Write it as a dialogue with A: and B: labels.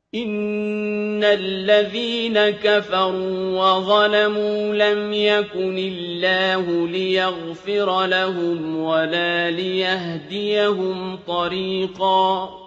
A: إِنَّ الَّذِينَ كَفَرُوا وَظَلَمُوا لَمْ يَكُنِ اللَّهُ لِيَغْفِرَ لَهُمْ وَلَا لِيَهْدِيَهُمْ طَرِيقًا